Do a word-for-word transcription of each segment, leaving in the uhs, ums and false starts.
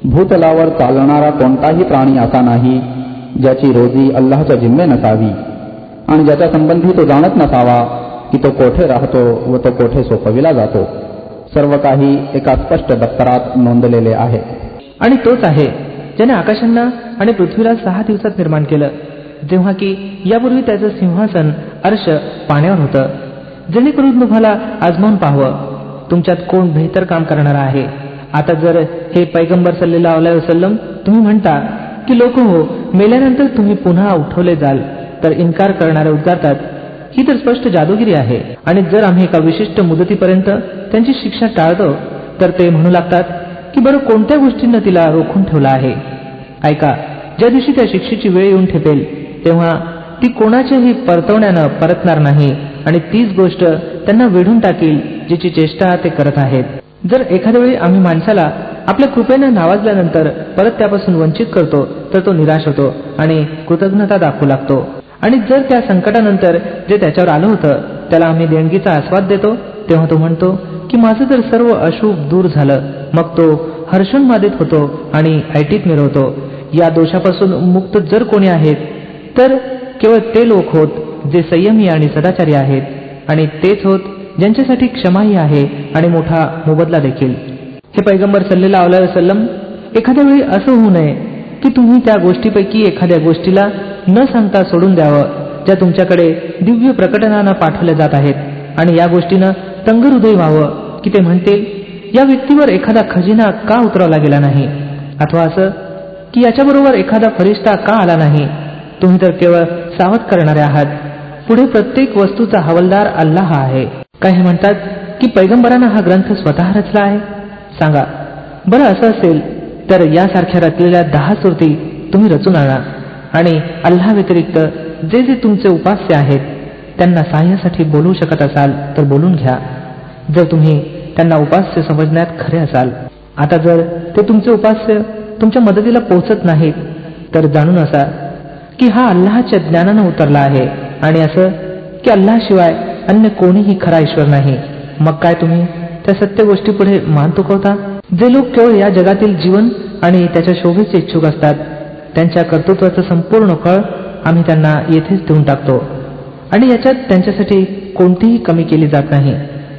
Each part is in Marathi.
भूतलावर चालणारा कोणताही प्राणी असा नाही ज्याची रोजी अल्लाहच्या जिम्मे नसावी आणि ज्याच्या संबंधी तो जाणत नसावा की तो कोठे राहतो व तो कोठे सोपविला जातो. सर्व काही एका स्पष्ट दप्तरात नोंदलेले आहे. आणि तोच आहे ज्याने आकाशांना आणि पृथ्वीला सहा दिवसात निर्माण केलं, जेव्हा की यापूर्वी त्याचं सिंहासन अर्श पाण्यावर होतं, जेणेकरून तुम्हाला आजमावून पाहावं तुमच्यात कोण बेहतर काम करणारा आहे. आता जर हे पैगंबर सल्लल्लाहु अलैहि वसल्लम तुम्ही म्हणता की लोक हो, मेल्यानंतर तुम्ही पुन्हा उठवले जाल, तर इन्कार करणारे उद्गारतात ही तर स्पष्ट जादूगिरी आहे. आणि जर आम्ही एका विशिष्ट मुदतीपर्यंत त्यांची शिक्षा टाळतो तर ते म्हणू लागतात की बरं कोणत्या गोष्टींना तिला रोखून ठेवला आहे. ऐका, ज्या दिवशी त्या शिक्षेची वेळ येऊन ठेपेल तेव्हा ती कोणाच्याही परतवण्यानं परतणार नाही आणि तीच गोष्ट त्यांना वेढून टाकील जिची चेष्टा ते करत आहेत. जर एखाद्या वेळी आम्ही माणसाला आपल्या कृपेनं नावाजल्यानंतर परत त्यापासून वंचित करतो तर तो निराश होतो आणि कृतज्ञता दाखवू लागतो. आणि जर त्या संकटानंतर जे त्याच्यावर आलं होतं त्याला आम्ही देणगीचा आस्वाद देतो तेव्हा तो म्हणतो की माझं तर सर्व अशुभ दूर झालं. मग तो हर्षोन्मादित होतो आणि ऐटीत मिरवतो. या दोषापासून मुक्त जर कोणी आहेत तर केवळ ते लोक होत जे संयमी आणि सदाचारी आहेत आणि तेच होत ज्यांच्यासाठी क्षमाही आहे आणि मोठा मोबदला देखील. हे पैगंबर सल्लल्लाहु अलैहि वसल्लम, एखाद्या वेळी असं होऊ नये की तुम्ही त्या गोष्टीपैकी एखाद्या गोष्टीला न सांगता सोडून द्यावं ज्या तुमच्याकडे दिव्य प्रकटनानं पाठवल्या जात आहेत आणि या गोष्टीनं तंगहृदय व्हावं की ते म्हणतील या व्यक्तीवर एखादा खजिना का उतरवला गेला नाही, अथवा असं की याच्याबरोबर एखादा फरिश्ता का आला नाही. तुम्ही तर केवळ सावध करणारे आहात. पुढे प्रत्येक वस्तूचा हवालदार अल्लाह आहे. काही म्हणतात की पैगंबरांना हा ग्रंथ स्वतः रचला आहे. सांगा बरं, असं असेल तर यासारख्या रचलेल्या दहा सुरती तुम्ही रचून आणा आणि अल्लाह व्यतिरिक्त जे जे तुमचे उपास्य आहेत त्यांना सहाय्यासाठी बोलवू शकत असाल तर बोलून घ्या, जर तुम्ही त्यांना उपास्य समजण्यात खरे असाल. आता जर ते तुमचे उपास्य तुमच्या मदतीला पोहोचत नाहीत तर जाणून असा की हा अल्लाहच्या ज्ञानानं उतरला आहे आणि असं की अल्लाहशिवाय अन्य कोणीही खरा ईश्वर नाही. मग काय तुम्ही त्या सत्य गोष्टी पुढे मान तुकवता? जे लोक केवळ या जगातील जीवन आणि त्याच्या शोभेचे इच्छुक असतात त्यांच्या कर्तृत्वाचं संपूर्ण फळ आम्ही त्यांना येथेच देऊन टाकतो आणि याच्यात त्यांच्यासाठी कोणतीही कमी केली जात नाही.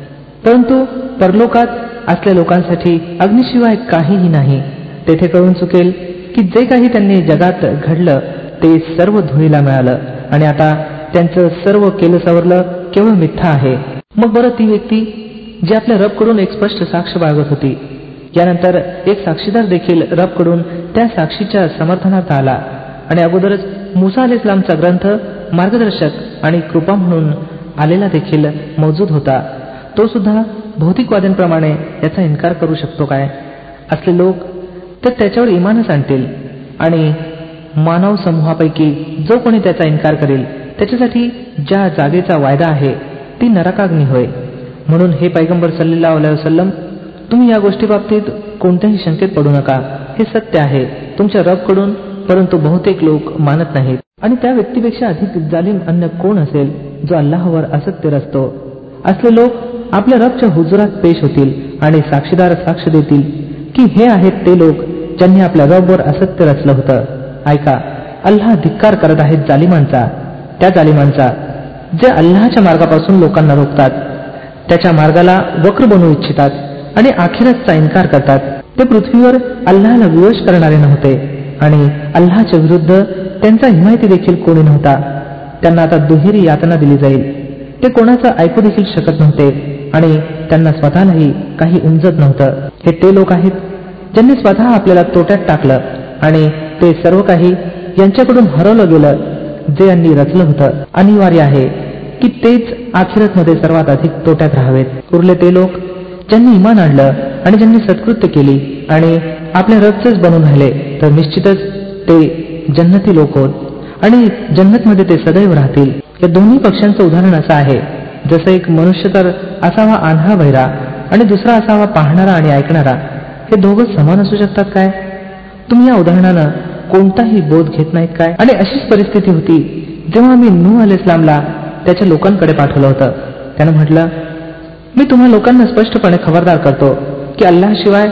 परंतु परलोकात असलेल्या लोकांसाठी अग्नीशिवाय काहीही नाही. तेथे कळून चुकेल की जे काही त्यांनी जगात घडलं ते सर्व धुळीला मिळालं आणि आता त्यांचं सर्व केलं सवरलं केवळ मिथ्या आहे. मग बरं, ती व्यक्ती जी आपल्या रबकडून एक स्पष्ट साक्ष बाळगत होती, यानंतर एक साक्षीदार देखील रबकडून त्या साक्षीच्या समर्थनार्थ आला आणि अगोदरच मुसा अलैहिस्सलामचा ग्रंथ मार्गदर्शक आणि कृपा म्हणून आलेला देखील मौजूद होता, तो सुद्धा भौतिकवाद्यांप्रमाणे याचा इन्कार करू शकतो काय? असले लोक तर त्याच्यावर इमानच आणतील आणि मानव समूहापैकी जो कोणी त्याचा इन्कार करेल त्याच्यासाठी ज्या जागेचा वायदा आहे ती नरकाग्नी होय. म्हणून हे पैगंबर सल्लल्लाहु अलैहि वसल्लम, तुम्ही या गोष्टीबाबतीत कोणत्याही शंकेत पडू नका. हे सत्य आहे तुमच्या रबकडून, परंतु बहुतेक लोक मानत नाहीत. आणि त्या व्यक्तीपेक्षा अधिक जालिम अन्य कोण असेल जो अल्लाहवर असत्य रचतो? असले लोक आपल्या रबच्या हुजुरात पेश होतील आणि साक्षीदार साक्ष देतील की हे आहेत ते लोक ज्यांनी आपल्या रबवर असत्य रचलं होतं. ऐका, अल्लाह धिक्कार करत आहेत जालिमांचा, त्या जालिमांचा जे अल्लाहच्या मार्गापासून लोकांना रोखतात, त्याच्या मार्गाला वक्र बनवू इच्छितात आणि आखिरतचा इन्कार करतात. ते पृथ्वीवर अल्लाहला विवश करणारे नव्हते आणि अल्लाहच्या विरुद्ध त्यांचा हिमायती देखील कोणी नव्हता. त्यांना आता दुहेरी यातना दिली जाईल. ते कोणाचं ऐकू देखील शकत नव्हते आणि त्यांना स्वतःलाही काही उमजत नव्हतं. हे ते लोक आहेत ज्यांनी स्वतः आपल्याला तोट्यात टाकलं आणि ते सर्व काही यांच्याकडून हरवलं गेलं जे यांनी रचलं होतं. अनिवार्य आहे की तेच आखिरतमध्ये सर्वात अधिक तोट्यात राहावेत. उरले ते लोक ज्यांनी इमान आणलं आणि ज्यांनी सत्कृत्य केली आणि आपल्या रबचेच बनून राहिले तर निश्चितच ते जन्नती लोक होत आणि जन्नतमध्ये ते सदैव राहतील. या दोन्ही पक्षांचं उदाहरण असं आहे जसं एक मनुष्य तर असावा आंधळा बहिरा आणि दुसरा असावा पाहणारा आणि ऐकणारा. हे दोघं समान असू शकतात काय? तुम्ही या उदाहरणानं कोणताही बोध घेत नाहीत काय? आणि अशीच परिस्थिती होती जेव्हा आम्ही नूह अलैहिस्सलामला त्याच्या लोकांकडे पाठवलं होतं. त्यानं म्हटलं, मी तुम्हा लोकांना स्पष्टपणे खबरदार करतो की अल्लाहशिवाय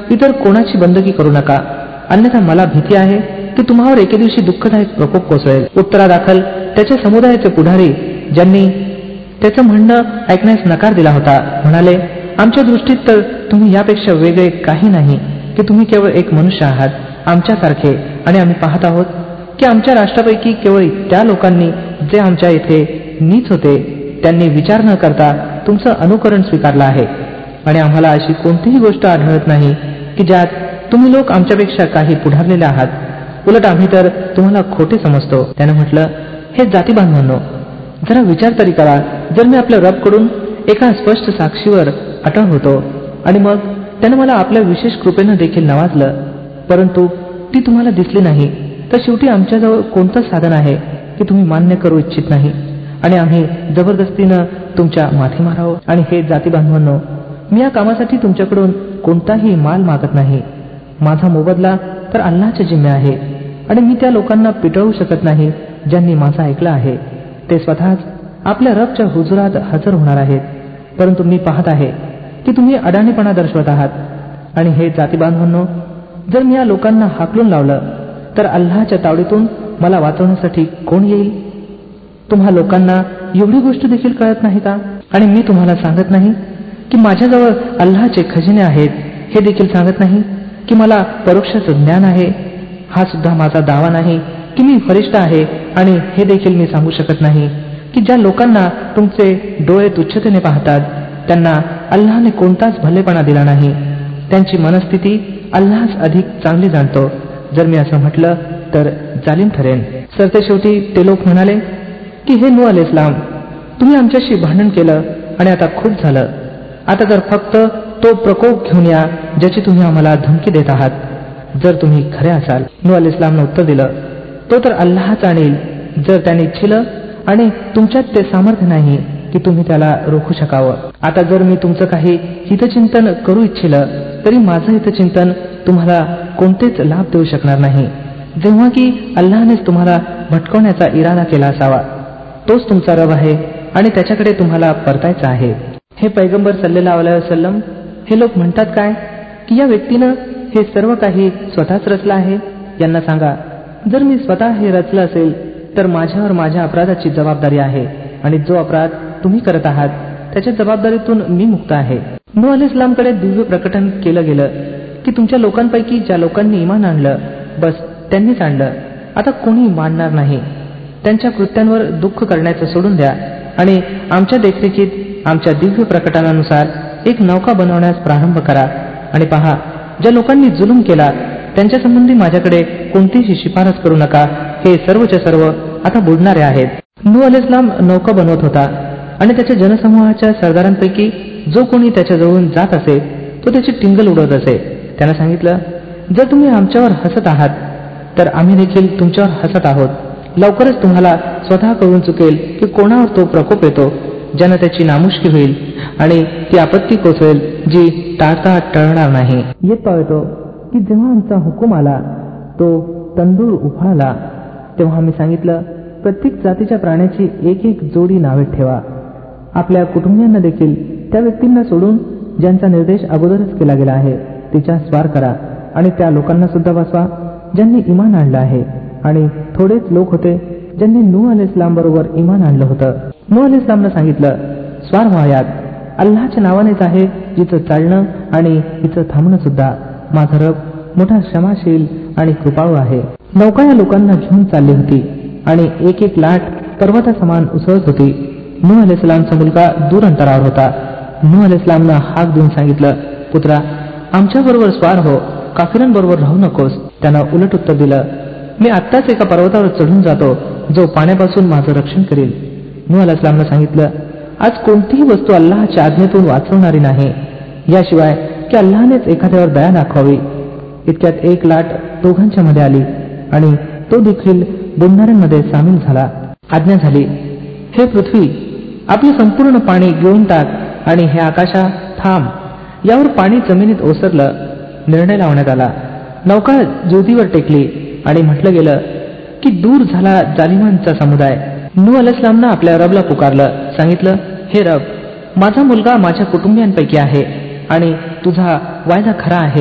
इतर कोणाची बंदगी करू नका, अन्यथा मला भीती आहे की तुम्हावर एके दिवशी दुःखदायक प्रकोप कोसळेल. उत्तरादाखल त्याच्या समुदायाचे पुढारी, ज्यांनी त्याचं म्हणणं ऐकण्यास नकार दिला होता, म्हणाले, आमच्या दृष्टीत तर तुम्ही यापेक्षा वेगळे काही नाही की तुम्ही केवळ एक मनुष्य आहात आमच्यासारखे, आणि आम्ही पाहत आहोत की आमच्या राष्ट्रापैकी केवळ त्या लोकांनी जे आमच्या इथे नीच होते त्यांनी विचार न करता तुमचं अनुकरण स्वीकारलं आहे, आणि आम्हाला अशी कोणतीही गोष्ट आढळत नाही की ज्यात तुम्ही लोक आमच्यापेक्षा काही पुढारलेले आहात. उलट आम्ही तर तुम्हाला खोटे समजतो. त्यानं म्हटलं, हे जाती बांधवांनो, जरा विचार तरी करा. जर मी आपल्या रबकडून एका स्पष्ट साक्षीवर अटळ होतो आणि मग त्यानं मला आपल्या विशेष कृपेनं देखील नवाजलं, परंतु ती तुम्हाला दिसली नाही, तर शेवटी आमच्याजवळ कोणतं साधन आहे की तुम्ही मान्य करू इच्छित नाही आणि आम्ही जबरदस्तीनं तुमच्या माथी मारावं. आणि हे जाती बांधवांनो, मी या कामासाठी तुमच्याकडून कोणताही माल मागत नाही. माझा मोबदला तर अल्लाहच्या जिम्मे आहे, आणि मी त्या लोकांना पिटळू शकत नाही ज्यांनी माझं ऐकलं आहे. ते स्वतःच आपल्या रबच्या हुजुरात हजर होणार आहेत, परंतु मी पाहत आहे की तुम्ही अडाणीपणा दर्शवत आहात. आणि हे जाती बांधवांनो, जर मी या लोकांना हाकलून लावलं तर अल्लाहच्या तावडीतून मला वाचवण्यासाठी कोण येईल? तुम्हा लोकांना एवढी गोष्ट देखील कळत नाही का? आणि मी तुम्हाला सांगत नाही की माझ्याजवळ अल्लाहचे खजिने आहेत, हे देखील सांगत नाही की मला परोक्षाचं ज्ञान आहे, हा सुद्धा माझा दावा नाही की मी फरिश्ता आहे, आणि हे देखील मी सांगू शकत नाही की ज्या लोकांना तुमचे डोळे तुच्छतेने पाहतात त्यांना अल्लाहने कोणताच भलेपणा दिला नाही. त्यांची मनस्थिती अल्लाहच अधिक चांगली जाणतो. जर मी असं म्हटलं तर जालिम ठरेन. सरतेशेवटी ते लोक म्हणाले की हे नूह अलैहिस्सलाम, तुम्ही आमच्याशी भांडण केलं आणि आता खूप झालं. आता जर फक्त तो प्रकोप घेऊन या ज्याची तुम्ही आम्हाला धमकी देत आहात, जर तुम्ही खरे असाल. नूह अलैहिस्सलामने उत्तर दिलं, तो तर अल्लाहच आणील जर त्याने इच्छिलं, आणि तुमच्यात ते सामर्थ्य नाही की तुम्ही त्याला रोखू शकावं. आता जर मी तुमचं काही हितचिंतन करू इच्छिलं तरी माझं हितचिंतन तुम्हाला कोणतेच लाभ देऊ शकणार नाही, जेव्हा की अल्लाहनेच तुम्हाला भटकवण्याचा इरादा केला असावा. तोच तुमचा रब आहे आणि त्याच्याकडे तुम्हाला परतायचं आहे. हे पैगंबर सल्लल्लाहु अलैहि वसल्लम, हे लोक म्हणतात काय की या व्यक्तीनं हे सर्व काही स्वतःच रचलं आहे? यांना सांगा, जर मी स्वतः हे रचलं असेल तर माझ्यावर माझ्या अपराधाची जबाबदारी आहे, आणि जो अपराध तुम्ही करत आहात त्याच्या जबाबदारीतून मी मुक्त आहे. नूह अलैहिस्सलामकडे दिव्य प्रकटन केलं गेलं की तुमच्या लोकांपैकी ज्या लोकांनी इमान आणलं बस त्यांनीच आणलं, आता कोणी मानणार नाही. त्यांच्या कृत्यांवर दुःख करण्याचं सोडून द्या आणि आमच्या देखरेखीत आमच्या दिव्य प्रकटनानुसार एक नौका बनवण्यास प्रारंभ करा. आणि पहा, ज्या लोकांनी जुलूम केला त्यांच्या संबंधी माझ्याकडे कोणतीही शिफारस करू नका. हे सर्वच्या सर्व आता बुडणारे आहेत. नूह अलैहिस्सलाम नौका बनवत होता आणि त्याच्या जनसमूहाच्या सरदारांपैकी जो कोणी त्याच्याजवळून जात असे तो त्याची टिंगल उडवत असे. त्यानं सांगितलं, जर तुम्ही आमच्यावर हसत आहात तर आम्ही देखील तुमच्यावर हसत आहोत. लवकरच तुम्हाला स्वतः कळून चुकेल की कोणावर तो प्रकोप येतो ज्यानं त्याची नामुष्की होईल आणि ती आपत्ती कोसळेल जी टाळता टळणार नाही. येत पाहतो की जेव्हा आमचा हुकूम आला तो तंदूर उफाळला, तेव्हा आम्ही सांगितलं, प्रत्येक जातीच्या प्राण्याची एक एक जोडी नावे ठेवा. आपल्या कुटुंबियांना देखील त्या व्यक्तींना सोडून ज्यांचा निर्देश अगोदरच केला गेला आहे तिच्या स्वार करा, आणि त्या लोकांना सुद्धा वाचवा ज्यांनी इमान आणलं आहे. आणि थोडेच लोक होते ज्यांनी नूह अलैहिस्सलाम बरोबर इमान आणलं होतं. नूह अलैहिस्सलामनं सांगितलं, स्वार व्हायात, अल्लाहच्या नावानेच आहे जिचं चालणं आणि हिचं थांबणं सुद्धा. माझा रब मोठा क्षमाशील आणि कृपाळू आहे. नौका या लोकांना घेऊन चालली होती आणि एक एक लाट पर्वतासमान उसळत होती. नूह अलैहिस्सलामचा मुलगा दूर अंतरावर होता. नूह अलैहिस्सलामनं हाक देऊन सांगितलं, पुत्रा, आमच्याबरोबर स्वार हो, काफिरांबरोबर राहू नकोस. त्यानं उलट उत्तर दिलं, मी आत्ताच एका पर्वतावर चढून जातो जो पाण्यापासून माझं रक्षण करेल. नूह अलैहिस्सलामनं सांगितलं, आज कोणतीही वस्तू अल्लाहच्या आज्ञेतून वाचवणारी नाही, याशिवाय की अल्लाहनेच एखाद्यावर दया दाखवावी. इतक्यात एक लाट दोघांच्या मध्ये आली आणि तो देखील बुडणाऱ्यांमध्ये सामील झाला. आज्ञा झाली, हे पृथ्वी, आपले संपूर्ण पाणी गिळून टाक, आणि हे आकाशा थांब. यावर पाणी जमिनीत ओसरलं. निर्णय लावण्यात आला. नौका ज्योतीवर टेकली आणि म्हटलं गेलं की दूर झाला जालिमांचा समुदाय. नूह अलैहिस्सलामनं आपल्या रबला पुकारलं, सांगितलं, हे रब, माझा मुलगा माझ्या कुटुंबियांपैकी आहे आणि तुझा वायदा खरा आहे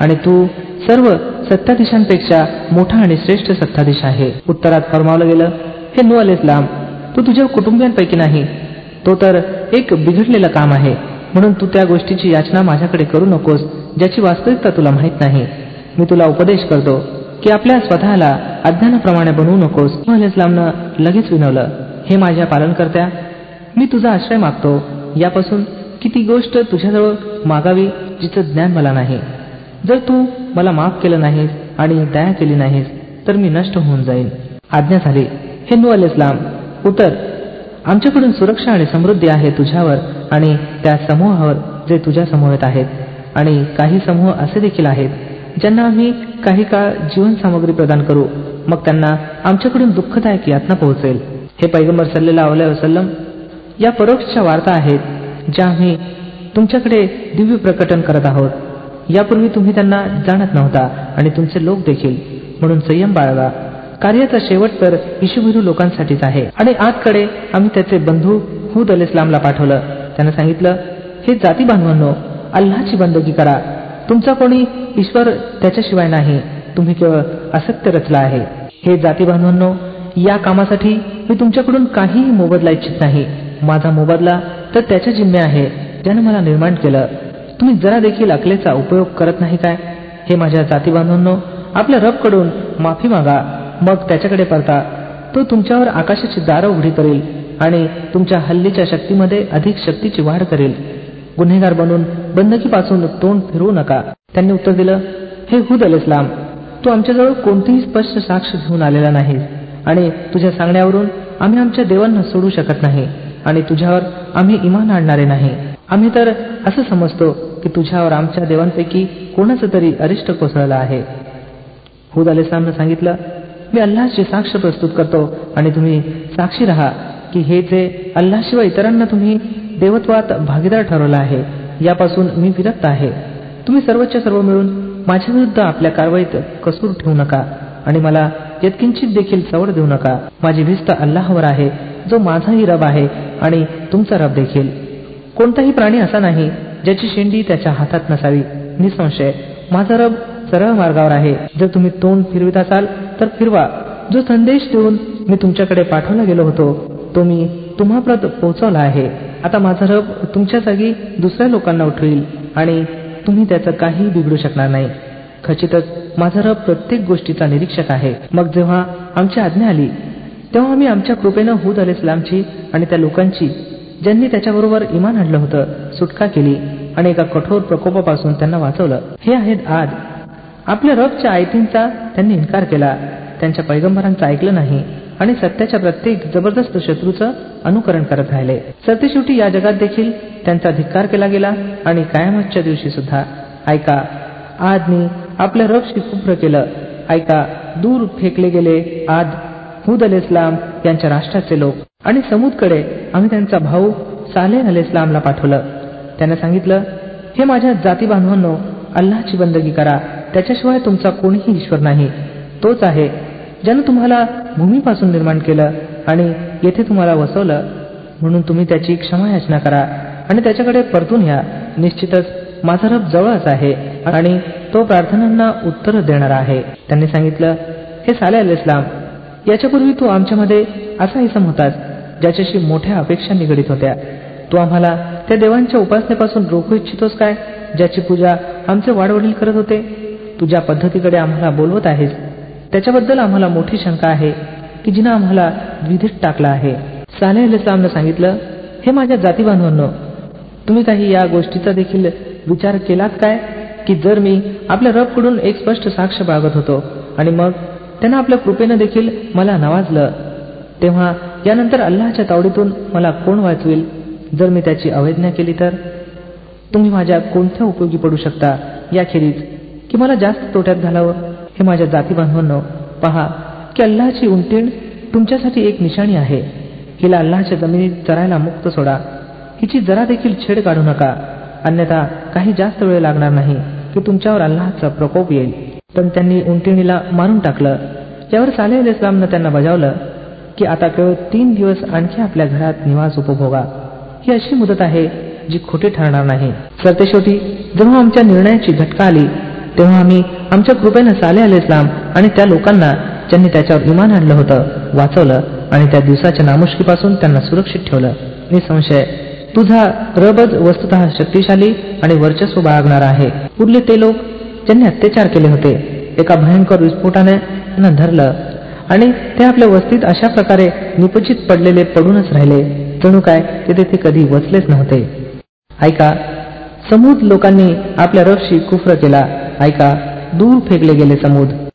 आणि तू सर्व सत्ताधीशांपेक्षा मोठा आणि श्रेष्ठ सत्ताधीश आहे. उत्तरात फरमावलं गेलं, हे नूह अलैहिस्सलाम, तू तुझ्या कुटुंबियांपैकी नाही, तो तर एक बिघडलेलं काम आहे, म्हणून तू त्या गोष्टीची याचना माझ्याकडे करू नकोस ज्याची वास्तविकता तुला माहीत नाही. मी तुला उपदेश करतो की आपल्या स्वतःला अज्ञानाप्रमाणे बनवू नकोस. नूह अलैहिस्सलामनं लगेच विनवलं, हे माझ्या पालनकर्त्या, मी तुझा आश्रय मागतो यापासून की ती गोष्ट तुझ्याजवळ मागावी जिचं ज्ञान मला नाही. जर तू मला माफ केलं नाहीस आणि दया केली नाहीस तर मी नष्ट होऊन जाईन. आज्ञा झाली, हे नूह अलैहिस्सलाम, उतर, आमच्याकडून सुरक्षा आणि समृद्धी आहे तुझ्यावर आणि त्या समूहावर जे तुझ्या समवेत आहेत. आणि काही समूह असे देखील आहेत ज्यांना आम्ही काही काळ जीवनसामग्री प्रदान करू, मग त्यांना आमच्याकडून दुःखदायक यातना पोहोचेल. हे पैगंबर सल्लल्लाहु अलैहि वसल्लम, या परोक्षच्या वार्ता आहेत ज्या आम्ही तुमच्याकडे दिव्य प्रकटन करत आहोत. यापूर्वी तुम्ही त्यांना जाणत नव्हता आणि तुमचे लोक देखील, म्हणून संयम बाळगा. कार्याचा शेवट तर इशुभिरू लोकांसाठीच आहे. आणि आतकडे आम्ही त्याचे बंधू हूद अलैहिस्सलामला पाठवलं. त्यानं सांगितलं, हे जाती बांधवांनो, अल्लाहची बंदगी करा. तुमचा कोणी ईश्वर त्याच्याशिवाय नाही, तुम्ही केवळ असत्य रचला आहे. हे जाती बांधवांनो, या कामासाठी मी तुमच्याकडून काहीही मोबदला इच्छित नाही. माझा मोबदला तर त्याच्या जिम्मे आहे ज्यानं मला निर्माण केलं. तुम्ही जरा देखील अकलेचा उपयोग करत नाही काय? हे माझ्या जाती बांधवांनो, आपल्या रबकडून माफी मागा, मग त्याच्याकडे परता. तो तुमच्यावर आकाशाची दारं उघडी करेल आणि तुमच्या हल्लीच्या शक्तीमध्ये अधिक शक्तीची वाढ करेल. गुन्हेगार बनून बंदकीपासून तोंड फिरवू नका. त्यांनी उत्तर दिलं, हे हूद अलैहिस्सलाम, तू आमच्याजवळ कोणतीही स्पष्ट साक्ष घेऊन आलेला नाहीस आणि तुझ्या सांगण्यावरून आम्ही आमच्या देवांना सोडू शकत नाही आणि तुझ्यावर आम्ही इमान आणणारे नाही. आम्ही तर असं समजतो की तुझ्यावर आमच्या देवांपैकी कोणाचं तरी अरिष्ट कोसळलं आहे. हूद अलैहिस्सलामनं सांगितलं, मी अल्लाहची साक्ष प्रस्तुत करतो आणि तुम्ही साक्षी राहा की हे जे अल्लाहशिवाय इतरांना तुम्ही देवत्वात भागीदार ठरवलं आहे यापासून मी विरक्त आहे. तुम्ही सर्वच्या सर्व मिळून माझ्या विरुद्ध आपल्या कारवाईत कसूर ठेवू नका आणि मला यत्किंचित देखील सवड देऊ नका. माझी भिस्त अल्लाहवर आहे जो माझाही रब आहे आणि तुमचा रब देखील. कोणताही प्राणी असा नाही ज्याची शेंडी त्याच्या हातात नसावी. निसंशय माझा रब सरळ मार्गावर आहे. जर तुम्ही तोंड फिरवित असाल तर फिरवा. जो संदेश देऊन मी तुमच्याकडे पाठवला गेलो होतो तो मी तुम्हापर्यंत पोहोचवला आहे. आता माझा रब तुमच्या जागी दुसऱ्या लोकांना उठवील आणि तुम्ही त्याचं काही बिघडू शकणार नाही. खचितच माझा रब प्रत्येक गोष्टीचा निरीक्षक आहे. मग जेव्हा आमची आज्ञा आली तेव्हा आम्ही आमच्या कृपेनं हूद अलैहिस्सलामची आणि त्या लोकांची ज्यांनी त्याच्याबरोबर इमान आणलं होतं सुटका केली आणि एका कठोर प्रकोपापासून त्यांना वाचवलं. हे आहेत आद. आपल्या रबच्या आयतींचा त्यांनी इन्कार केला, त्यांच्या पैगंबरांचं ऐकलं नाही आणि सत्याच्या प्रत्येक जबरदस्त शत्रूचं अनुकरण करत राहिले. सरतेशेवटी या जगात देखील त्यांचा धिक्कार केला गेला आणि कयामतच्या दिवशी सुद्धा. ऐका, आदनी आपल्या रबशी कुफ्र केलं. ऐका, दूर फेकले गेले आद, हूद अलैहिस्सलाम यांच्या राष्ट्राचे लोक. आणि समूदकडे आम्ही त्यांचा भाऊ सालेह अलैहिस्सलामला पाठवलं. त्यानं सांगितलं, हे माझ्या जाती बांधवांनो, अल्लाहची बंदगी करा. त्याच्याशिवाय तुमचा कोणीही ईश्वर नाही. तोच आहे ज्यानं तुम्हाला भूमीपासून निर्माण केलं आणि येथे तुम्हाला वसवलं, म्हणून तुम्ही त्याची क्षमायाचना करा आणि त्याच्याकडे परतून या. निश्चितच माझा रब जवळच आहे आणि तो प्रार्थनांना उत्तर देणारा आहे. त्यांनी सांगितलं, हे सालेह अलैहिस्सलाम, याच्यापूर्वी तू आमच्यामध्ये असा इसम होतास ज्याच्याशी मोठ्या अपेक्षा निगडीत होत्या. तू आम्हाला त्या देवांच्या उपासनेपासून रोखू इच्छितोस काय ज्याची पूजा आमचे वाडवडील करत होते? तुझ्या पद्धतीकडे आम्हाला बोलवत आहेस त्याच्याबद्दल आम्हाला मोठी शंका आहे की जिनं आम्हाला द्विधीत टाकला आहे. सालेह अलैहिस्सलामनं सांगितलं, हे माझ्या जाती बांधवांनो, तुम्ही काही या गोष्टीचा देखील विचार केलात काय की जर मी आपल्या रबकडून एक स्पष्ट साक्ष बाळगत होतो आणि मग त्यानं आपल्या कृपेनं देखील मला नवाजलं, तेव्हा यानंतर अल्लाहच्या तावडीतून मला कोण वाचवेल? जर मी त्याची अवज्ञा केली तर तुम्ही माझ्या कोणत्या उपयोगी पडू शकता याखेरीज की मला जास्त तोट्यात घालावं? हे माझ्या जाती बांधवांनो, पहा की अल्लाहची उंटीण तुमच्यासाठी एक निशाणी आहे. हिला अल्लाहच्या जमिनीत चरायला मुक्त सोडा. हिची जरा देखील छेड काढू नका, अन्यथा काही जास्त वेळ लागणार नाही की तुमच्यावर अल्लाहचा प्रकोप येईल. पण त्यांनी उंटिणीला मारून टाकलं. यावर सालेह अलैहिस्सलामनं त्यांना बजावलं की आता केवळ तीन दिवस आणखी आपल्या घरात निवास उपभोगा. ही अशी मुदत आहे जी खोटी ठरणार नाही. सरतेशेवटी जेव्हा आमच्या निर्णयाची झटका आली तेव्हा आम्ही आमच्या कृपेनं सालेह अलैहिस्सलाम आणि त्या लोकांना ज्यांनी त्याच्यावर इमान आणलं होतं वाचवलं आणि त्या दिवसाच्या नामुष्कीपासून त्यांना सुरक्षित ठेवलं. निसंशय तुझा रबज वस्तुतः शक्तिशाली आणि वर्चस्व बाळगणारा आहे. उरले ते लोक ज्यांनी अत्याचार केले होते, एका भयंकर विस्फोटाने त्यांना धरलं आणि ते आपल्या वस्तीत अशा प्रकारे निपचित पडलेले पडूनच राहिले जणू काय ते तेथे कधी वसलेच नव्हते. ऐका, समूद लोकांनी आपल्या रबशी कुफ्र केला. ऐका, दूर फेकले गेले समूद.